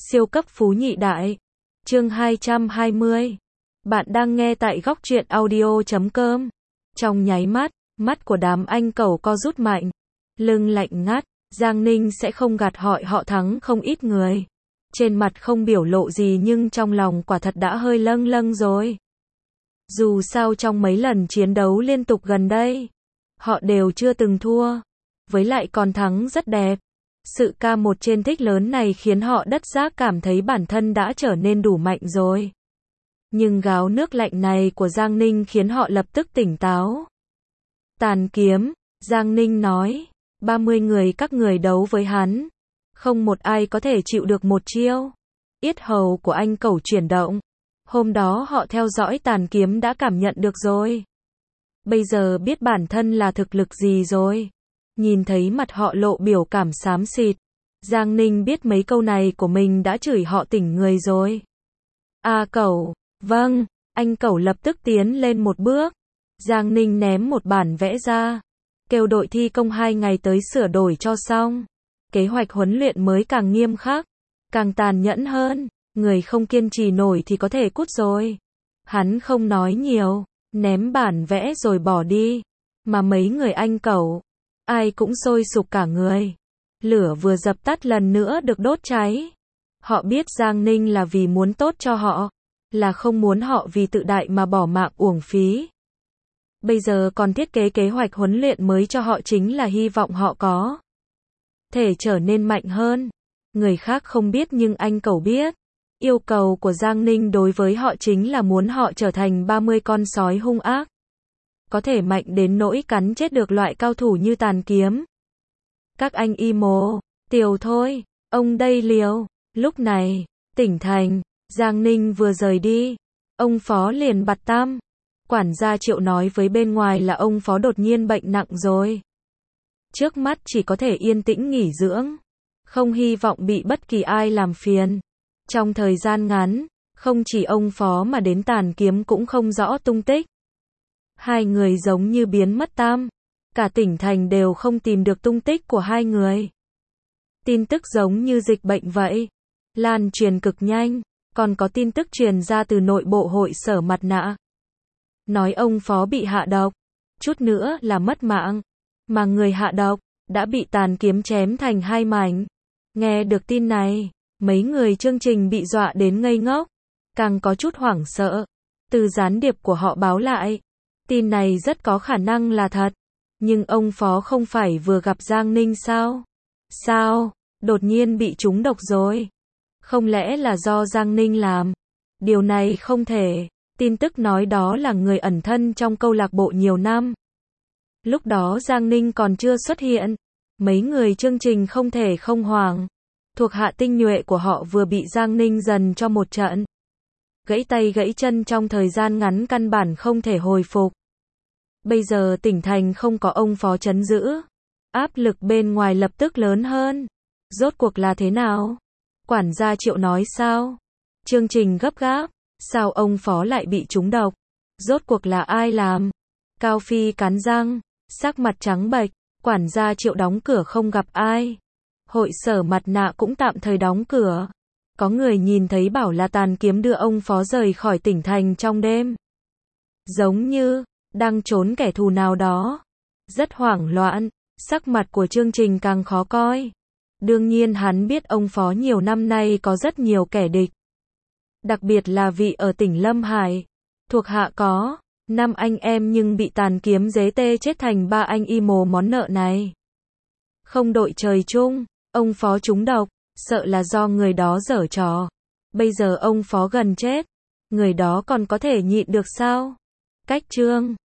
Siêu cấp phú nhị đại. Chương 220. Bạn đang nghe tại góc truyện audio.com. Trong nháy mắt, mắt của đám anh cẩu co rút mạnh. Lưng lạnh ngắt, Giang Ninh sẽ không gạt họ thắng không ít người. Trên mặt không biểu lộ gì nhưng trong lòng quả thật đã hơi lâng lâng rồi. Dù sao trong mấy lần chiến đấu liên tục gần đây, họ đều chưa từng thua. Với lại còn thắng rất đẹp. Sự ca một trên thích lớn này khiến họ đất giác cảm thấy bản thân đã trở nên đủ mạnh rồi. Nhưng gáo nước lạnh này của Giang Ninh khiến họ lập tức tỉnh táo. Tàn kiếm, Giang Ninh nói, 30 người các người đấu với hắn. Không một ai có thể chịu được một chiêu. Yết hầu của anh cẩu chuyển động. Hôm đó họ theo dõi tàn kiếm đã cảm nhận được rồi. Bây giờ biết bản thân là thực lực gì rồi. Nhìn thấy mặt họ lộ biểu cảm xám xịt. Giang Ninh biết mấy câu này của mình đã chửi họ tỉnh người rồi. A cẩu, vâng, anh cẩu lập tức tiến lên một bước. Giang Ninh ném một bản vẽ ra. Kêu đội thi công 2 ngày tới sửa đổi cho xong. Kế hoạch huấn luyện mới càng nghiêm khắc, càng tàn nhẫn hơn. Người không kiên trì nổi thì có thể cút rồi. Hắn không nói nhiều, ném bản vẽ rồi bỏ đi. Mà mấy người anh cẩu, ai cũng sôi sục cả người. Lửa vừa dập tắt lần nữa được đốt cháy. Họ biết Giang Ninh là vì muốn tốt cho họ, là không muốn họ vì tự đại mà bỏ mạng uổng phí. Bây giờ còn thiết kế kế hoạch huấn luyện mới cho họ chính là hy vọng họ có thể trở nên mạnh hơn. Người khác không biết nhưng anh cẩu biết. Yêu cầu của Giang Ninh đối với họ chính là muốn họ trở thành 30 con sói hung ác. Có thể mạnh đến nỗi cắn chết được loại cao thủ như tàn kiếm. Các anh y mồ, tiều thôi, ông đây liều. Lúc này, tỉnh thành, Giang Ninh vừa rời đi. Ông phó liền bặt tăm. Quản gia Triệu nói với bên ngoài là ông phó đột nhiên bệnh nặng rồi. Trước mắt chỉ có thể yên tĩnh nghỉ dưỡng. Không hy vọng bị bất kỳ ai làm phiền. Trong thời gian ngắn, không chỉ ông phó mà đến tàn kiếm cũng không rõ tung tích. Hai người giống như biến mất tam. Cả tỉnh thành đều không tìm được tung tích của hai người. Tin tức giống như dịch bệnh vậy. Lan truyền cực nhanh. Còn có tin tức truyền ra từ nội bộ hội sở mặt nạ. Nói ông phó bị hạ độc. Chút nữa là mất mạng. Mà người hạ độc đã bị tàn kiếm chém thành 2 mảnh. Nghe được tin này, mấy người chương trình bị dọa đến ngây ngốc. Càng có chút hoảng sợ. Từ gián điệp của họ báo lại. Tin này rất có khả năng là thật. Nhưng ông phó không phải vừa gặp Giang Ninh sao? Sao? Đột nhiên bị trúng độc rồi. Không lẽ là do Giang Ninh làm? Điều này không thể. Tin tức nói đó là người ẩn thân trong câu lạc bộ nhiều năm. Lúc đó Giang Ninh còn chưa xuất hiện. Mấy người chương trình không thể không hoảng. Thuộc hạ tinh nhuệ của họ vừa bị Giang Ninh dần cho một trận. Gãy tay gãy chân trong thời gian ngắn căn bản không thể hồi phục. Bây giờ tỉnh thành không có ông phó trấn giữ. Áp lực bên ngoài lập tức lớn hơn. Rốt cuộc là thế nào? Quản gia Triệu nói sao? Chương trình gấp gáp. Sao ông phó lại bị trúng độc? Rốt cuộc là ai làm? Cao Phi cắn răng, sắc mặt trắng bệch. Quản gia Triệu đóng cửa không gặp ai. Hội sở mặt nạ cũng tạm thời đóng cửa. Có người nhìn thấy bảo là tàn kiếm đưa ông phó rời khỏi tỉnh thành trong đêm. Giống như đang trốn kẻ thù nào đó. Rất hoảng loạn, sắc mặt của chương trình càng khó coi. Đương nhiên hắn biết ông phó nhiều năm nay có rất nhiều kẻ địch. Đặc biệt là vị ở tỉnh Lâm Hải. Thuộc hạ có 5 anh em nhưng bị tàn kiếm giế tê chết thành 3 anh y mồ món nợ này. Không đội trời chung, ông phó trúng độc, sợ là do người đó giở trò. Bây giờ ông phó gần chết, người đó còn có thể nhịn được sao? Cách chương